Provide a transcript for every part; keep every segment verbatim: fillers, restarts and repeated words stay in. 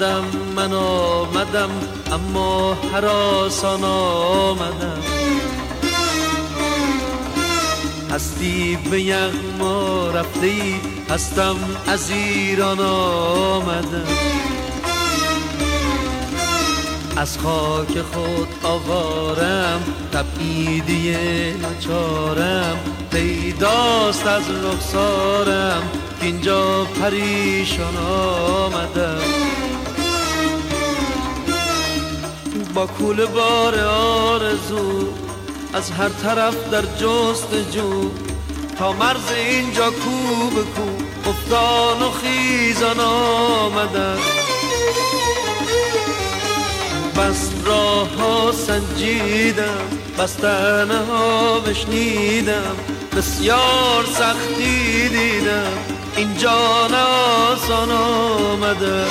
آمدم من آمدم اما هراسان آمدم. هستی به یغما رفتی هستم از ایران آمدم. از خاک خود آوارم تبعیدی ناچارم. پیداست از رخسارم که اینجا پریشان آمدم. با کوله بار آرزو از هر طرف در جستجو تا مرز اینجا کو به کو افتان و خیزان آمدم. بس راه ها سنجیدم بس تنه ها بشنیدم. بسیار سختی دیدم اینجا نه آسان آمده.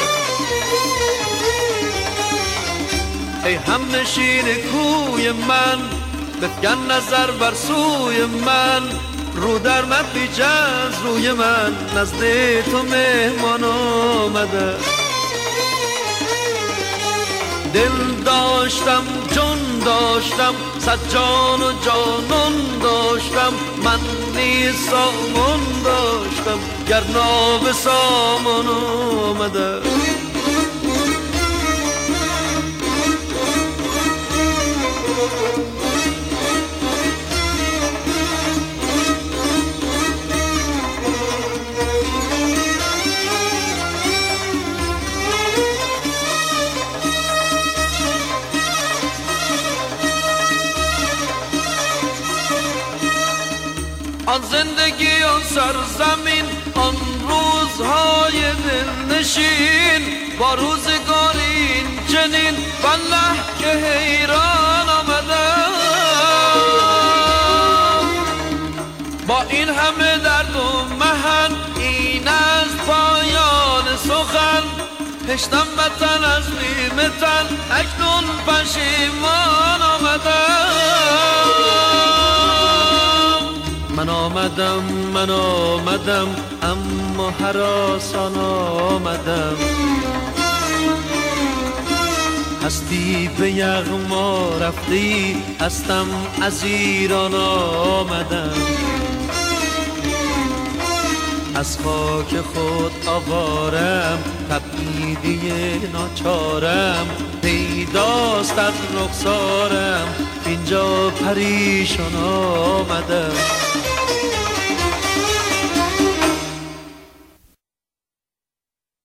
ای هم نشین کوی من بفکن نظر بر سوی من. رو در مپیچ از روی من نزد تو مهمان آمده. دل داشتم جان داشتم صد جان و جانان داشتم. من نیز سامان داشتم گر ناب سامان آمده. آن زندگی آن سرزمین آن روزهای دلنشین با روزگاری این چنین والله که حیران آمدم. با این همه درد و محن این از پایان سخن. هشتم وطن از بیم تن اکنون پشیمان آمدم. من آمدم من آمدم اما هراسان آمدم. هستی به یغما رفتی هستم از ایران آمدم. از خاک خود آوارم تبعیدی ناچارم. پیداست از رخسارم اینجا پریشان آمدم.